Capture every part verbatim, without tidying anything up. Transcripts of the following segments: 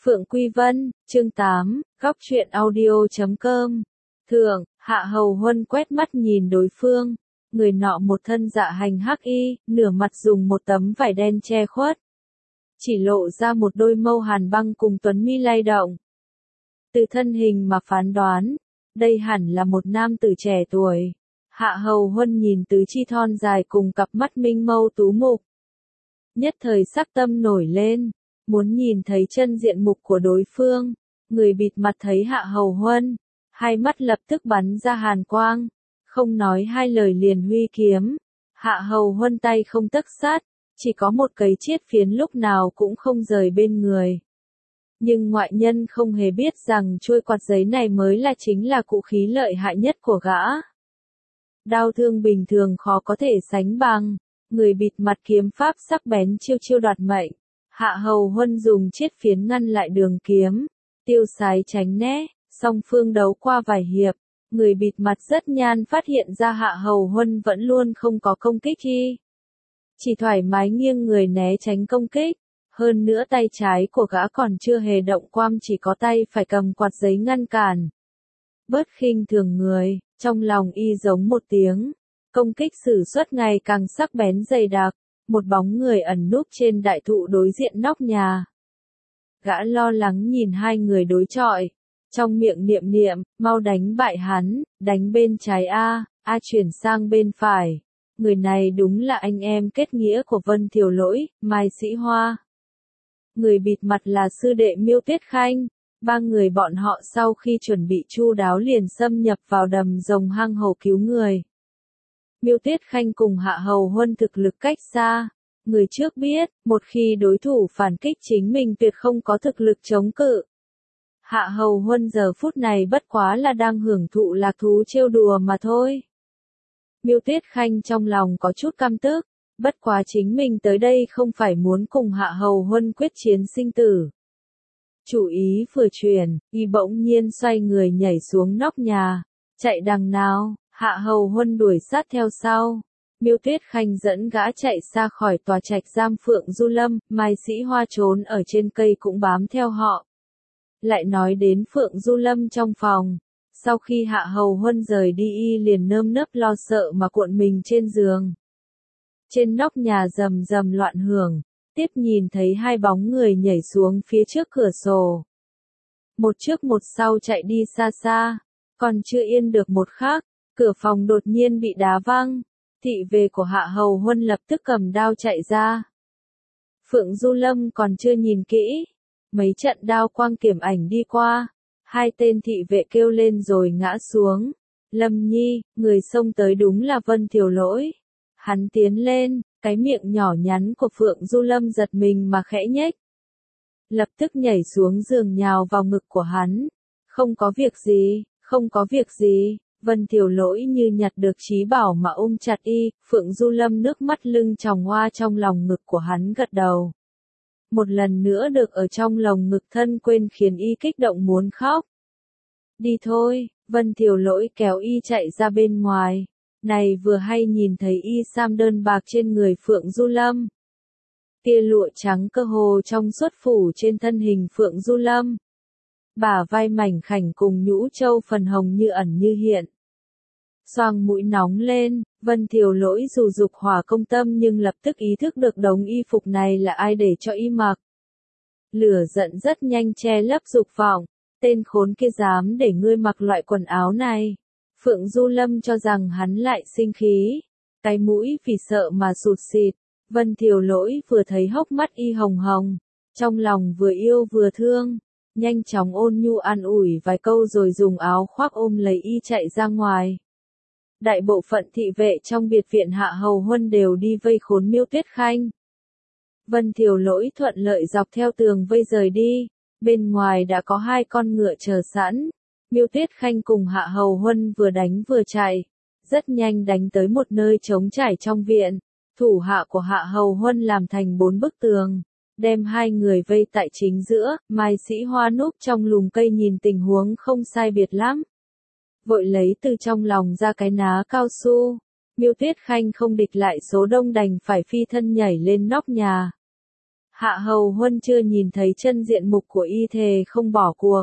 Phượng Quy Vân, chương tám, góc truyện audio chấm com. Thượng, Hạ Hầu Huân quét mắt nhìn đối phương, người nọ một thân dạ hành hắc y, nửa mặt dùng một tấm vải đen che khuất. Chỉ lộ ra một đôi mâu hàn băng cùng tuấn mi lay động. Từ thân hình mà phán đoán, đây hẳn là một nam tử trẻ tuổi. Hạ Hầu Huân nhìn tứ chi thon dài cùng cặp mắt minh mâu tú mục. Nhất thời sắc tâm nổi lên, muốn nhìn thấy chân diện mục của đối phương. Người bịt mặt thấy Hạ Hầu Huân, hai mắt lập tức bắn ra hàn quang, không nói hai lời liền huy kiếm. Hạ Hầu Huân tay không tấc sát, chỉ có một cây chiết phiến lúc nào cũng không rời bên người. Nhưng ngoại nhân không hề biết rằng chuôi quạt giấy này mới là chính là vũ khí lợi hại nhất của gã. Đao thương bình thường khó có thể sánh bằng, người bịt mặt kiếm pháp sắc bén chiêu chiêu đoạt mệnh. Hạ Hầu Huân dùng chiết phiến ngăn lại đường kiếm, tiêu sái tránh né, song phương đấu qua vài hiệp, người bịt mặt rất nhan phát hiện ra Hạ Hầu Huân vẫn luôn không có công kích chi. Chỉ thoải mái nghiêng người né tránh công kích, hơn nữa tay trái của gã còn chưa hề động quam, chỉ có tay phải cầm quạt giấy ngăn cản. Bớt khinh thường người, trong lòng y giống một tiếng, công kích sử xuất ngày càng sắc bén dày đặc. Một bóng người ẩn núp trên đại thụ đối diện nóc nhà. Gã lo lắng nhìn hai người đối chọi, trong miệng niệm niệm, mau đánh bại hắn, đánh bên trái A, A chuyển sang bên phải. Người này đúng là anh em kết nghĩa của Vân Thiều Lỗi, Mai Sĩ Hoa. Người bịt mặt là sư đệ Miêu Tuyết Khanh. Ba người bọn họ sau khi chuẩn bị chu đáo liền xâm nhập vào đầm rồng hang hổ cứu người. Miêu Tuyết Khanh cùng Hạ Hầu Huân thực lực cách xa, người trước biết, một khi đối thủ phản kích chính mình tuyệt không có thực lực chống cự. Hạ Hầu Huân giờ phút này bất quá là đang hưởng thụ lạc thú trêu đùa mà thôi. Miêu Tuyết Khanh trong lòng có chút căm tức, bất quá chính mình tới đây không phải muốn cùng Hạ Hầu Huân quyết chiến sinh tử. Chủ ý vừa chuyển, y bỗng nhiên xoay người nhảy xuống nóc nhà, chạy đằng nào. Hạ Hầu Huân đuổi sát theo sau. Miêu Tuyết Khanh dẫn gã chạy xa khỏi tòa trạch giam Phượng Du Lâm, Mai Sĩ Hoa trốn ở trên cây cũng bám theo họ. Lại nói đến Phượng Du Lâm trong phòng, sau khi Hạ Hầu Huân rời đi y liền nơm nớp lo sợ mà cuộn mình trên giường. Trên nóc nhà rầm rầm loạn hưởng, tiếp nhìn thấy hai bóng người nhảy xuống phía trước cửa sổ. Một trước một sau chạy đi xa xa, còn chưa yên được một khắc. Cửa phòng đột nhiên bị đá văng, thị vệ của Hạ Hầu Huân lập tức cầm đao chạy ra. Phượng Du Lâm còn chưa nhìn kỹ, mấy trận đao quang kiểm ảnh đi qua, hai tên thị vệ kêu lên rồi ngã xuống. Lâm Nhi, người xông tới đúng là Vân Thiều Lỗi. Hắn tiến lên, cái miệng nhỏ nhắn của Phượng Du Lâm giật mình mà khẽ nhếch. Lập tức nhảy xuống giường nhào vào ngực của hắn. Không có việc gì, không có việc gì. Vân Thiều Lỗi như nhặt được trí bảo mà ôm chặt y, Phượng Du Lâm nước mắt lưng tròng hoa trong lòng ngực của hắn gật đầu. Một lần nữa được ở trong lồng ngực thân quên khiến y kích động muốn khóc. Đi thôi, Vân Thiều Lỗi kéo y chạy ra bên ngoài, này vừa hay nhìn thấy y sam đơn bạc trên người Phượng Du Lâm. Tia lụa trắng cơ hồ trong suốt phủ trên thân hình Phượng Du Lâm. Bả vai mảnh khảnh cùng nhũ châu phần hồng như ẩn như hiện. Xoang mũi nóng lên, Vân Thiều Lỗi dù dục hỏa công tâm nhưng lập tức ý thức được đống y phục này là ai để cho y mặc. Lửa giận rất nhanh che lấp dục vọng, tên khốn kia dám để ngươi mặc loại quần áo này. Phượng Du Lâm cho rằng hắn lại sinh khí, cái mũi vì sợ mà sụt xịt. Vân Thiều Lỗi vừa thấy hốc mắt y hồng hồng, trong lòng vừa yêu vừa thương. Nhanh chóng ôn nhu an ủi vài câu rồi dùng áo khoác ôm lấy y chạy ra ngoài. Đại bộ phận thị vệ trong biệt viện Hạ Hầu Huân đều đi vây khốn Miêu Tuyết Khanh. Vân Thiều Lỗi thuận lợi dọc theo tường vây rời đi, bên ngoài đã có hai con ngựa chờ sẵn. Miêu Tuyết Khanh cùng Hạ Hầu Huân vừa đánh vừa chạy, rất nhanh đánh tới một nơi trống trải trong viện. Thủ hạ của Hạ Hầu Huân làm thành bốn bức tường, đem hai người vây tại chính giữa. Mai Sĩ Hoa núp trong lùm cây nhìn tình huống không sai biệt lắm. Vội lấy từ trong lòng ra cái ná cao su. Miêu Tuyết Khanh không địch lại số đông đành phải phi thân nhảy lên nóc nhà. Hạ Hầu Huân chưa nhìn thấy chân diện mục của y thề không bỏ cuộc.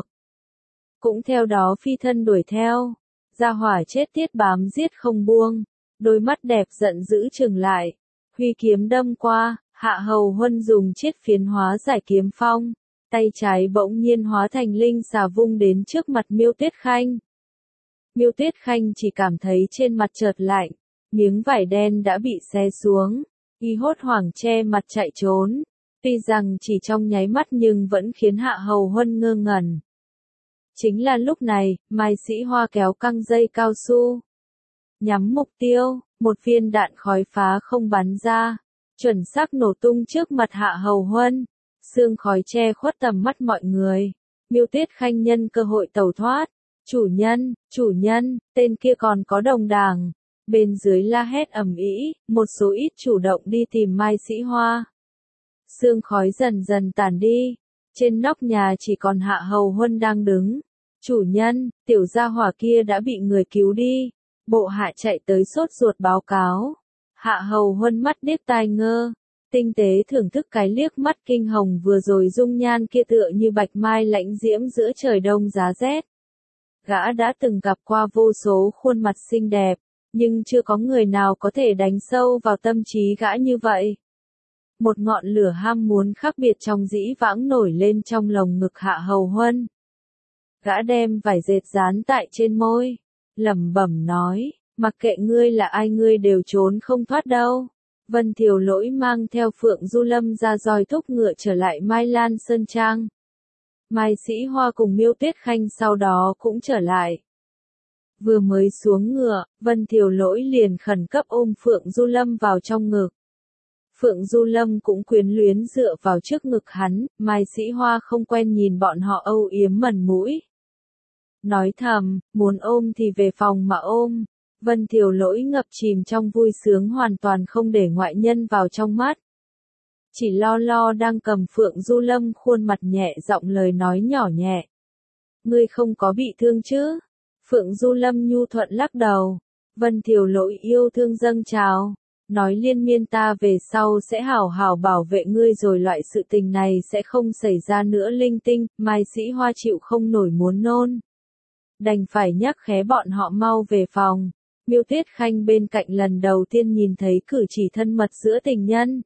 Cũng theo đó phi thân đuổi theo. Gia hỏa chết tiết bám giết không buông. Đôi mắt đẹp giận dữ trừng lại. Huy kiếm đâm qua, Hạ Hầu Huân dùng chiết phiến hóa giải kiếm phong. Tay trái bỗng nhiên hóa thành linh xà vung đến trước mặt Miêu Tuyết Khanh. Miêu Tuyết Khanh chỉ cảm thấy trên mặt chợt lạnh. Miếng vải đen đã bị xé xuống. Y hốt hoảng che mặt chạy trốn. Tuy rằng chỉ trong nháy mắt nhưng vẫn khiến Hạ Hầu Huân ngơ ngẩn. Chính là lúc này, Mai Sĩ Hoa kéo căng dây cao su. Nhắm mục tiêu, một viên đạn khói phá không bắn ra. Chuẩn xác nổ tung trước mặt Hạ Hầu Huân. Sương khói che khuất tầm mắt mọi người. Miêu Tuyết Khanh nhân cơ hội tẩu thoát. Chủ nhân, chủ nhân, tên kia còn có đồng đảng. Bên dưới la hét ầm ĩ, một số ít chủ động đi tìm Mai Sĩ Hoa. Sương khói dần dần tàn đi. Trên nóc nhà chỉ còn Hạ Hầu Huân đang đứng. Chủ nhân, tiểu gia hỏa kia đã bị người cứu đi. Bộ hạ chạy tới sốt ruột báo cáo. Hạ Hầu Huân mắt điếc tai ngơ. Tinh tế thưởng thức cái liếc mắt kinh hồng vừa rồi dung nhan kia tựa như bạch mai lãnh diễm giữa trời đông giá rét. Gã đã từng gặp qua vô số khuôn mặt xinh đẹp, nhưng chưa có người nào có thể đánh sâu vào tâm trí gã như vậy. Một ngọn lửa ham muốn khác biệt trong dĩ vãng nổi lên trong lồng ngực Hạ Hầu Huân. Gã đem vải dệt dán tại trên môi, lẩm bẩm nói, mặc kệ ngươi là ai ngươi đều trốn không thoát đâu. Vân Thiều Lỗi mang theo Phượng Du Lâm ra roi thúc ngựa trở lại Mai Lan Sơn Trang. Mai Sĩ Hoa cùng Miêu Tuyết Khanh sau đó cũng trở lại. Vừa mới xuống ngựa, Vân Thiều Lỗi liền khẩn cấp ôm Phượng Du Lâm vào trong ngực. Phượng Du Lâm cũng quyến luyến dựa vào trước ngực hắn, Mai Sĩ Hoa không quen nhìn bọn họ âu yếm mẩn mũi. Nói thầm, muốn ôm thì về phòng mà ôm. Vân Thiều Lỗi ngập chìm trong vui sướng hoàn toàn không để ngoại nhân vào trong mắt. Chỉ lo lo đang cầm Phượng Du Lâm khuôn mặt nhẹ giọng lời nói nhỏ nhẹ. Ngươi không có bị thương chứ? Phượng Du Lâm nhu thuận lắc đầu. Vân Thiều Lỗi yêu thương dâng trào. Nói liên miên ta về sau sẽ hảo hảo bảo vệ ngươi rồi loại sự tình này sẽ không xảy ra nữa linh tinh. Mai Sĩ Hoa chịu không nổi muốn nôn. Đành phải nhắc khé bọn họ mau về phòng. Miêu Tuyết Khanh bên cạnh lần đầu tiên nhìn thấy cử chỉ thân mật giữa tình nhân.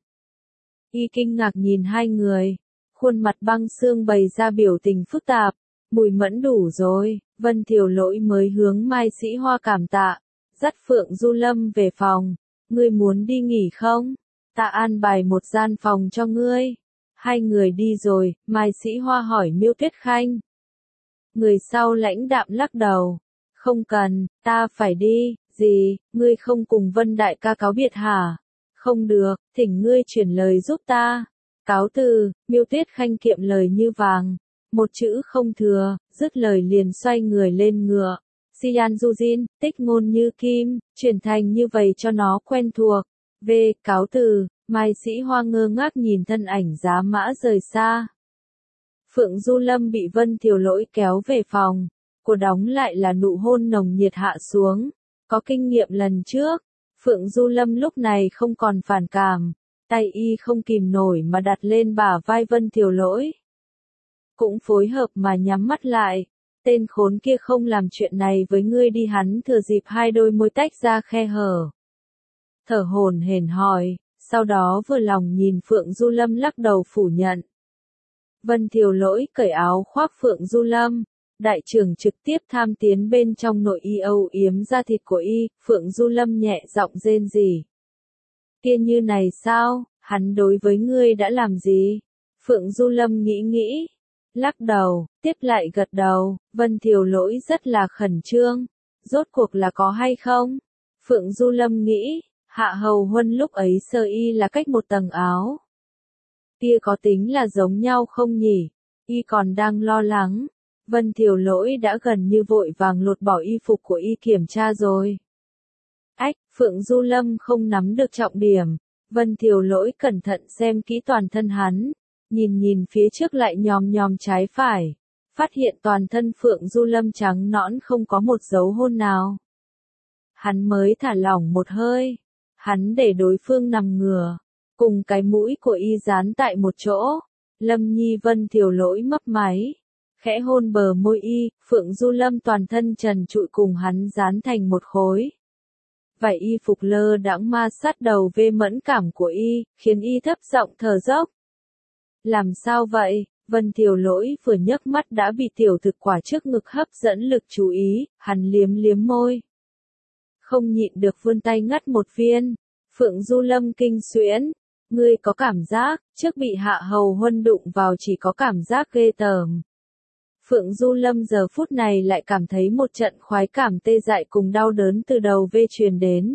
Y kinh ngạc nhìn hai người. Khuôn mặt băng xương bày ra biểu tình phức tạp. Mùi mẫn đủ rồi. Vân Thiều Lỗi mới hướng Mai Sĩ Hoa cảm tạ. Dắt Phượng Du Lâm về phòng. Ngươi muốn đi nghỉ không? Ta an bài một gian phòng cho ngươi. Hai người đi rồi, Mai Sĩ Hoa hỏi Miêu Tuyết Khanh. Người sau lãnh đạm lắc đầu. Không cần, ta phải đi. Gì, ngươi không cùng Vân đại ca cáo biệt hả? Không được, thỉnh ngươi chuyển lời giúp ta. Cáo từ, Miêu Tuyết Khanh kiệm lời như vàng. Một chữ không thừa, dứt lời liền xoay người lên ngựa. Sian Jujin, tích ngôn như kim, chuyển thành như vậy cho nó quen thuộc. V, cáo từ, Mai Sĩ Hoa ngơ ngác nhìn thân ảnh giá mã rời xa. Phượng Du Lâm bị Vân Thiều Lỗi kéo về phòng. Cô đóng lại là nụ hôn nồng nhiệt hạ xuống. Có kinh nghiệm lần trước, Phượng Du Lâm lúc này không còn phản cảm. Tay y không kìm nổi mà đặt lên bả vai Vân Thiều Lỗi. Cũng phối hợp mà nhắm mắt lại. Tên khốn kia không làm chuyện này với ngươi đi hắn thừa dịp hai đôi môi tách ra khe hở. Thở hổn hển hỏi, sau đó vừa lòng nhìn Phượng Du Lâm lắc đầu phủ nhận. Vân Thiều Lỗi cởi áo khoác Phượng Du Lâm. Đại trưởng trực tiếp tham tiến bên trong nội y âu yếm da thịt của y, Phượng Du Lâm nhẹ giọng rên rỉ. Kia như này sao, hắn đối với ngươi đã làm gì? Phượng Du Lâm nghĩ nghĩ. Lắc đầu, tiếp lại gật đầu, Vân Thiều Lỗi rất là khẩn trương. Rốt cuộc là có hay không? Phượng Du Lâm nghĩ, Hạ Hầu Huân lúc ấy sơ y là cách một tầng áo. Kia có tính là giống nhau không nhỉ? Y còn đang lo lắng. Vân Thiều Lỗi đã gần như vội vàng lột bỏ y phục của y kiểm tra rồi. Ách, Phượng Du Lâm không nắm được trọng điểm. Vân Thiều Lỗi cẩn thận xem kỹ toàn thân hắn. Nhìn nhìn phía trước lại nhòm nhòm trái phải. Phát hiện toàn thân Phượng Du Lâm trắng nõn không có một dấu hôn nào. Hắn mới thả lỏng một hơi. Hắn để đối phương nằm ngửa. cùng cái mũi của y dán tại một chỗ. Lâm Nhi Vân Thiều Lỗi mấp máy, khẽ hôn bờ môi y, Phượng Du Lâm toàn thân trần trụi cùng hắn dán thành một khối. Vải y phục lơ đãng ma sát đầu vê mẫn cảm của y, khiến y thấp giọng thở dốc. Làm sao vậy? Vân Thiều Lỗi vừa nhấc mắt đã bị tiểu thực quả trước ngực hấp dẫn lực chú ý, hắn liếm liếm môi. Không nhịn được vươn tay ngắt một viên. Phượng Du Lâm kinh xuyễn. Ngươi có cảm giác, trước bị Hạ Hầu Huân đụng vào chỉ có cảm giác ghê tởm. Phượng Du Lâm giờ phút này lại cảm thấy một trận khoái cảm tê dại cùng đau đớn từ đầu vê truyền đến.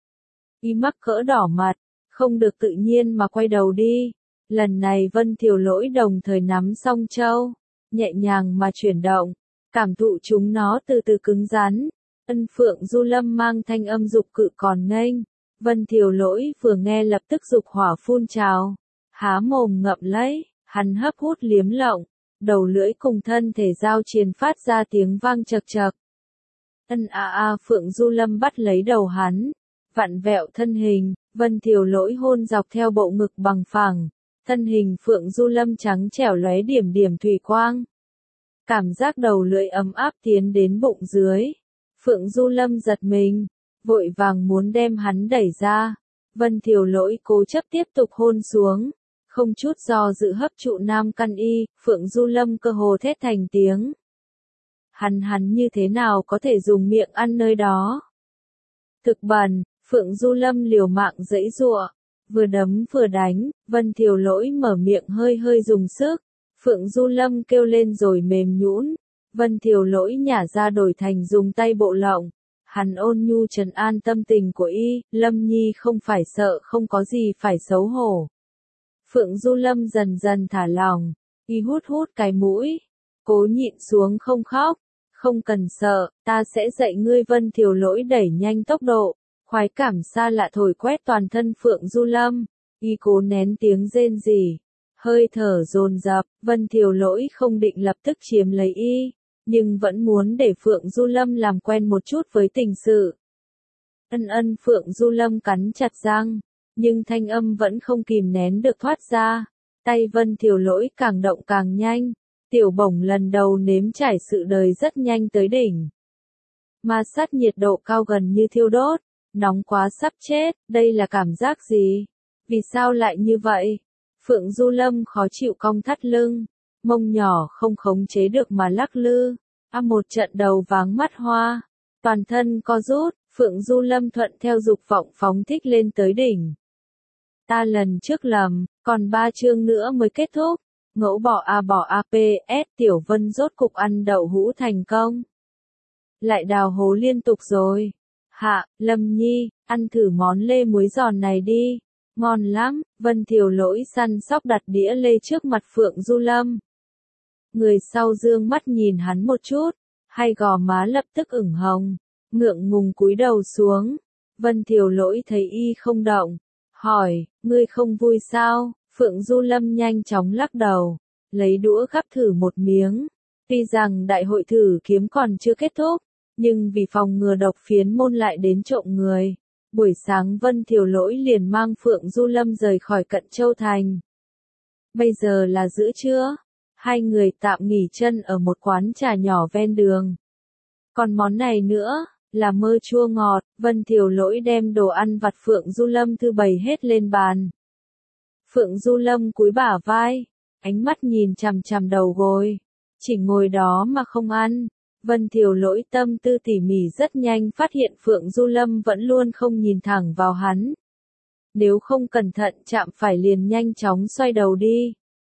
Y mắc cỡ đỏ mặt, không được tự nhiên mà quay đầu đi. Lần này Vân Thiều Lỗi đồng thời nắm song châu, nhẹ nhàng mà chuyển động, cảm thụ chúng nó từ từ cứng rắn. Ân Phượng Du Lâm mang thanh âm dục cự còn nghênh. Vân Thiều Lỗi vừa nghe lập tức dục hỏa phun trào, há mồm ngậm lấy, hắn hấp hút liếm lộng, đầu lưỡi cùng thân thể giao triền phát ra tiếng vang chật chật. Ân a a Phượng Du Lâm bắt lấy đầu hắn, vặn vẹo thân hình, Vân Thiều Lỗi hôn dọc theo bộ ngực bằng phẳng, thân hình Phượng Du Lâm trắng trẻo lóe điểm điểm thủy quang. Cảm giác đầu lưỡi ấm áp tiến đến bụng dưới. Phượng Du Lâm giật mình, vội vàng muốn đem hắn đẩy ra. Vân Thiều Lỗi cố chấp tiếp tục hôn xuống, không chút do dự hấp trụ nam căn y, Phượng Du Lâm cơ hồ thét thành tiếng. Hắn hắn như thế nào có thể dùng miệng ăn nơi đó? Thực bẩn, Phượng Du Lâm liều mạng giãy giụa, vừa đấm vừa đánh, Vân Thiều Lỗi mở miệng hơi hơi dùng sức. Phượng Du Lâm kêu lên rồi mềm nhũn. Vân Thiều Lỗi nhả ra đổi thành dùng tay bộ lộng. Hắn ôn nhu trấn an tâm tình của y, Lâm Nhi không phải sợ, không có gì phải xấu hổ. Phượng Du Lâm dần dần thả lòng, y hút hút cái mũi, cố nhịn xuống không khóc, không cần sợ, ta sẽ dạy ngươi. Vân Thiều Lỗi đẩy nhanh tốc độ, khoái cảm xa lạ thổi quét toàn thân Phượng Du Lâm, y cố nén tiếng rên rỉ, hơi thở dồn dập. Vân Thiều Lỗi không định lập tức chiếm lấy y, nhưng vẫn muốn để Phượng Du Lâm làm quen một chút với tình sự. Ân ân Phượng Du Lâm cắn chặt răng, nhưng thanh âm vẫn không kìm nén được thoát ra. Tay Vân Thiều Lỗi càng động càng nhanh, tiểu bổng lần đầu nếm trải sự đời rất nhanh tới đỉnh. Ma sát nhiệt độ cao gần như thiêu đốt, nóng quá sắp chết, đây là cảm giác gì? Vì sao lại như vậy? Phượng Du Lâm khó chịu cong thắt lưng, mông nhỏ không khống chế được mà lắc lư, a một trận đầu váng mắt hoa, toàn thân co rút, Phượng Du Lâm thuận theo dục vọng phóng thích lên tới đỉnh. Ta lần trước lầm, còn ba chương nữa mới kết thúc. Ngẫu bỏ a bỏ a ps Tiểu Vân rốt cục ăn đậu hũ thành công. Lại đào hố liên tục rồi. Hạ, Lâm Nhi, ăn thử món lê muối giòn này đi. Ngon lắm. Vân Thiều Lỗi săn sóc đặt đĩa lê trước mặt Phượng Du Lâm. Người sau dương mắt nhìn hắn một chút, hai gò má lập tức ửng hồng, ngượng ngùng cúi đầu xuống. Vân Thiều Lỗi thấy y không động, hỏi, ngươi không vui sao? Phượng Du Lâm nhanh chóng lắc đầu, lấy đũa gắp thử một miếng. Tuy rằng đại hội thử kiếm còn chưa kết thúc, nhưng vì phòng ngừa độc phiến môn lại đến trộm người, buổi sáng Vân Thiều Lỗi liền mang Phượng Du Lâm rời khỏi Cận Châu Thành. Bây giờ là giữa trưa, hai người tạm nghỉ chân ở một quán trà nhỏ ven đường. Còn món này nữa, là mơ chua ngọt. Vân Thiều Lỗi đem đồ ăn vặt Phượng Du Lâm thư bày hết lên bàn. Phượng Du Lâm cúi bả vai, ánh mắt nhìn chằm chằm đầu gối, chỉ ngồi đó mà không ăn. Vân Thiều Lỗi tâm tư tỉ mỉ rất nhanh phát hiện Phượng Du Lâm vẫn luôn không nhìn thẳng vào hắn. Nếu không cẩn thận chạm phải liền nhanh chóng xoay đầu đi.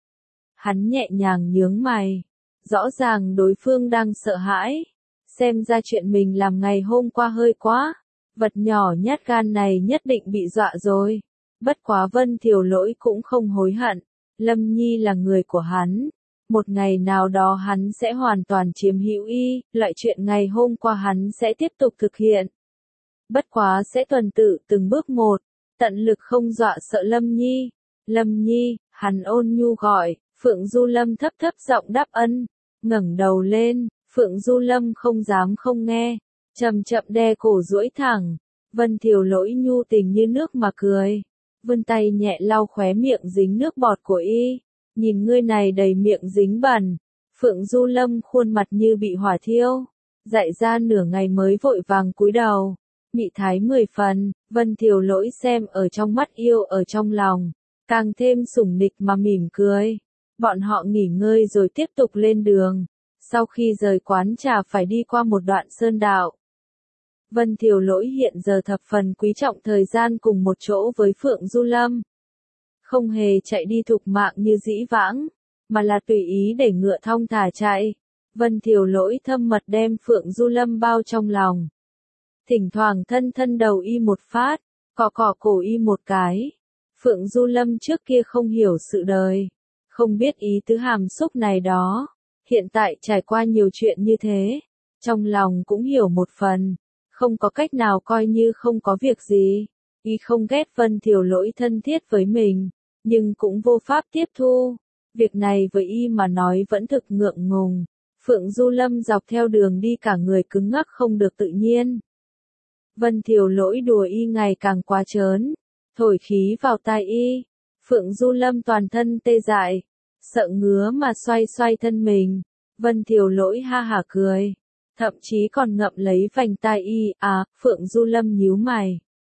Hắn nhẹ nhàng nhướng mày, rõ ràng đối phương đang sợ hãi. Xem ra chuyện mình làm ngày hôm qua hơi quá, vật nhỏ nhát gan này nhất định bị dọa rồi. Bất quá Vân Thiều Lỗi cũng không hối hận, Lâm Nhi là người của hắn. Một ngày nào đó hắn sẽ hoàn toàn chiếm hữu y, loại chuyện ngày hôm qua hắn sẽ tiếp tục thực hiện. Bất quá sẽ tuần tự từng bước một, tận lực không dọa sợ Lâm Nhi. Lâm Nhi, hắn ôn nhu gọi, Phượng Du Lâm thấp thấp giọng đáp ân, ngẩng đầu lên, Phượng Du Lâm không dám không nghe, chậm chậm đe cổ duỗi thẳng. Vân Thiều Lỗi nhu tình như nước mà cười. vươn tay nhẹ lau khóe miệng dính nước bọt của y. Nhìn ngươi này đầy miệng dính bẩn. Phượng Du Lâm khuôn mặt như bị hỏa thiêu. Dạy ra nửa ngày mới vội vàng cúi đầu. Mị thái mười phần, Vân Thiều Lỗi xem ở trong mắt yêu ở trong lòng. Càng thêm sủng nịch mà mỉm cười. Bọn họ nghỉ ngơi rồi tiếp tục lên đường. Sau khi rời quán trà phải đi qua một đoạn sơn đạo. Vân Thiều Lỗi hiện giờ thập phần quý trọng thời gian cùng một chỗ với Phượng Du Lâm. Không hề chạy đi thục mạng như dĩ vãng, mà là tùy ý để ngựa thong thả chạy. Vân Thiều Lỗi thâm mật đem Phượng Du Lâm bao trong lòng. Thỉnh thoảng thân thân đầu y một phát, cọ cọ cổ y một cái. Phượng Du Lâm trước kia không hiểu sự đời, không biết ý tứ hàm xúc này đó. Hiện tại trải qua nhiều chuyện như thế, trong lòng cũng hiểu một phần, không có cách nào coi như không có việc gì. Y không ghét Vân Thiều Lỗi thân thiết với mình, nhưng cũng vô pháp tiếp thu. Việc này với y mà nói vẫn thực ngượng ngùng. Phượng Du Lâm dọc theo đường đi cả người cứng ngắc không được tự nhiên. Vân Thiều Lỗi đùa y ngày càng quá trớn, thổi khí vào tai y. Phượng Du Lâm toàn thân tê dại, sợ ngứa mà xoay xoay thân mình. Vân Thiều Lỗi ha hả cười, thậm chí còn ngậm lấy vành tai y. À, Phượng Du Lâm nhíu mày.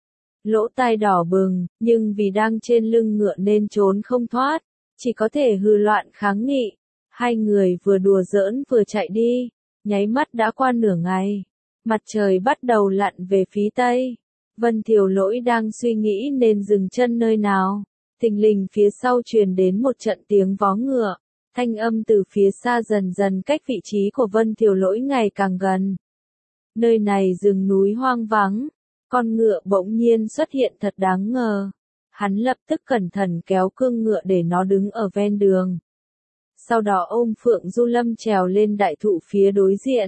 Lỗ tai đỏ bừng, nhưng vì đang trên lưng ngựa nên trốn không thoát, chỉ có thể hừ loạn kháng nghị. Hai người vừa đùa giỡn vừa chạy đi, nháy mắt đã qua nửa ngày. Mặt trời bắt đầu lặn về phía tây. Vân Thiều Lỗi đang suy nghĩ nên dừng chân nơi nào. Thình lình phía sau truyền đến một trận tiếng vó ngựa. Thanh âm từ phía xa dần dần cách vị trí của Vân Thiều Lỗi ngày càng gần. Nơi này rừng núi hoang vắng. Con ngựa bỗng nhiên xuất hiện thật đáng ngờ. Hắn lập tức cẩn thận kéo cương ngựa để nó đứng ở ven đường. Sau đó ôm Phượng Du Lâm trèo lên đại thụ phía đối diện.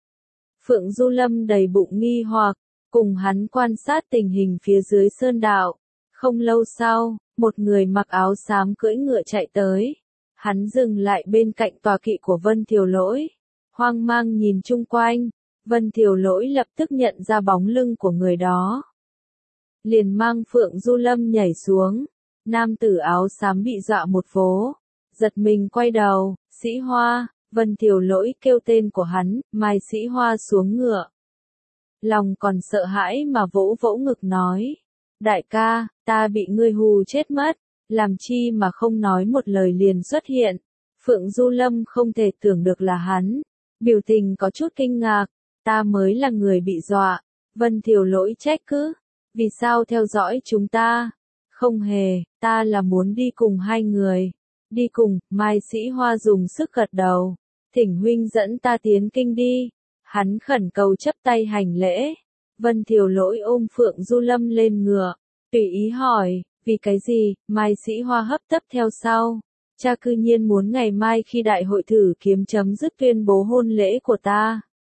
Phượng Du Lâm đầy bụng nghi hoặc, cùng hắn quan sát tình hình phía dưới sơn đạo. Không lâu sau, một người mặc áo xám cưỡi ngựa chạy tới. Hắn dừng lại bên cạnh tọa kỵ của Vân Thiều Lỗi. Hoang mang nhìn chung quanh, Vân Thiều Lỗi lập tức nhận ra bóng lưng của người đó. Liền mang Phượng Du Lâm nhảy xuống. Nam tử áo xám bị dọa một vố. Giật mình quay đầu, Sĩ Hoa. Vân Thiều Lỗi kêu tên của hắn, mai Sĩ Hoa xuống ngựa. Lòng còn sợ hãi mà vỗ vỗ ngực nói. Đại ca, ta bị ngươi hù chết mất, làm chi mà không nói một lời liền xuất hiện. Phượng Du Lâm không thể tưởng được là hắn. Biểu tình có chút kinh ngạc, ta mới là người bị dọa. Vân Thiều Lỗi trách cứ, vì sao theo dõi chúng ta? Không hề, ta là muốn đi cùng hai người. Đi cùng, Mai Sĩ Hoa dùng sức gật đầu. Thỉnh huynh dẫn ta tiến kinh đi. Hắn khẩn cầu chấp tay hành lễ. Vân Thiều Lỗi ôm Phượng Du Lâm lên ngựa. Tùy ý hỏi, vì cái gì? Mai Sĩ Hoa hấp tấp theo sau. Cha cư nhiên muốn ngày mai khi đại hội thử kiếm chấm dứt tuyên bố hôn lễ của ta.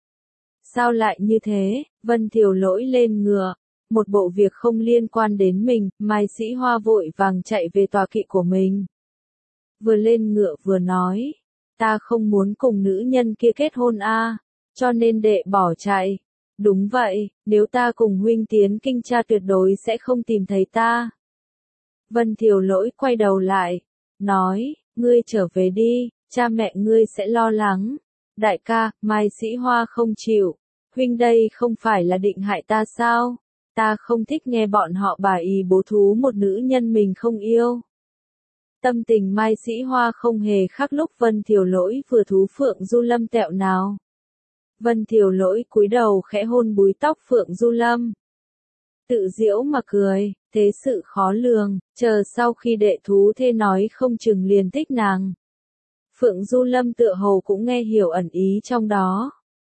Sao lại như thế? Vân Thiều Lỗi lên ngựa. Một bộ việc không liên quan đến mình, Mai Sĩ Hoa vội vàng chạy về tọa kỵ của mình. Vừa lên ngựa vừa nói. Ta không muốn cùng nữ nhân kia kết hôn a, cho nên đệ bỏ chạy. Đúng vậy, nếu ta cùng huynh tiến kinh cha tuyệt đối sẽ không tìm thấy ta. Vân Thiều Lỗi quay đầu lại, nói, ngươi trở về đi, cha mẹ ngươi sẽ lo lắng. Đại ca, Mai Sĩ Hoa không chịu, huynh đây không phải là định hại ta sao? Ta không thích nghe bọn họ bà ý bố thú một nữ nhân mình không yêu. Tâm tình Mai Sĩ Hoa không hề khác lúc Vân Thiều Lỗi vừa thú Phượng Du Lâm tẹo nào. Vân Thiều Lỗi cúi đầu khẽ hôn búi tóc Phượng Du Lâm. Tự giễu mà cười, thế sự khó lường, chờ sau khi đệ thú thê nói không chừng liền thích nàng. Phượng Du Lâm tựa hồ cũng nghe hiểu ẩn ý trong đó.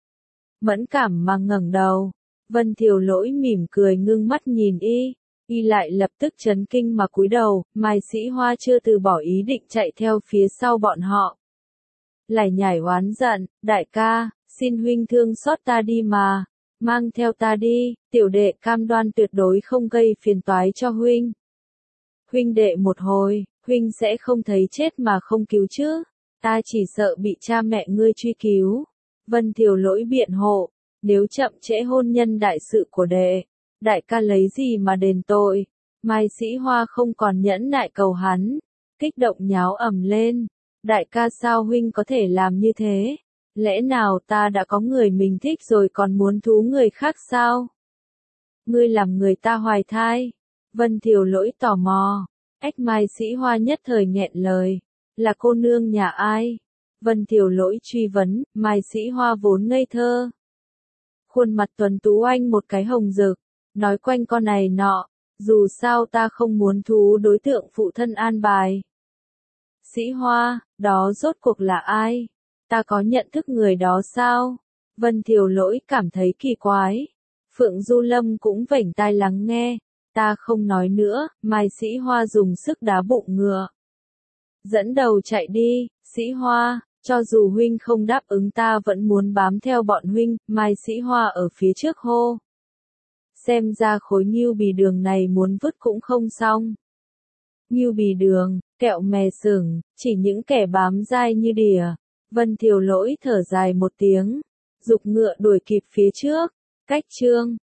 Mẫn cảm mà ngẩng đầu, Vân Thiều Lỗi mỉm cười ngưng mắt nhìn y. Y lại lập tức chấn kinh mà cúi đầu, Mai Sĩ Hoa chưa từ bỏ ý định chạy theo phía sau bọn họ. Lại nhảy oán giận, đại ca, xin huynh thương xót ta đi mà, mang theo ta đi, tiểu đệ cam đoan tuyệt đối không gây phiền toái cho huynh. Huynh đệ một hồi, huynh sẽ không thấy chết mà không cứu chứ, ta chỉ sợ bị cha mẹ ngươi truy cứu. Vân Thiều Lỗi biện hộ, nếu chậm trễ hôn nhân đại sự của đệ, đại ca lấy gì mà đền tội, Mai Sĩ Hoa không còn nhẫn nại cầu hắn, kích động nháo ầm lên. Đại ca sao huynh có thể làm như thế? Lẽ nào ta đã có người mình thích rồi còn muốn thú người khác sao? Ngươi làm người ta hoài thai. Vân Thiều Lỗi tò mò. Ếch Mai Sĩ Hoa nhất thời nghẹn lời. Là cô nương nhà ai? Vân Thiều Lỗi truy vấn, Mai Sĩ Hoa vốn ngây thơ. Khuôn mặt tuấn tú anh một cái hồng rực, nói quanh con này nọ, dù sao ta không muốn thú đối tượng phụ thân an bài. Sĩ Hoa, đó rốt cuộc là ai? Ta có nhận thức người đó sao? Vân Thiều Lỗi cảm thấy kỳ quái. Phượng Du Lâm cũng vểnh tai lắng nghe. Ta không nói nữa, Mai Sĩ Hoa dùng sức đá bụng ngựa. Dẫn đầu chạy đi, Sĩ Hoa, cho dù huynh không đáp ứng ta vẫn muốn bám theo bọn huynh, Mai Sĩ Hoa ở phía trước hô. Xem ra khối ngưu bì đường này muốn vứt cũng không xong. Ngưu bì đường, kẹo mè sừng, chỉ những kẻ bám dai như đỉa. Vân Thiều Lỗi thở dài một tiếng, dục ngựa đuổi kịp phía trước. Cách chương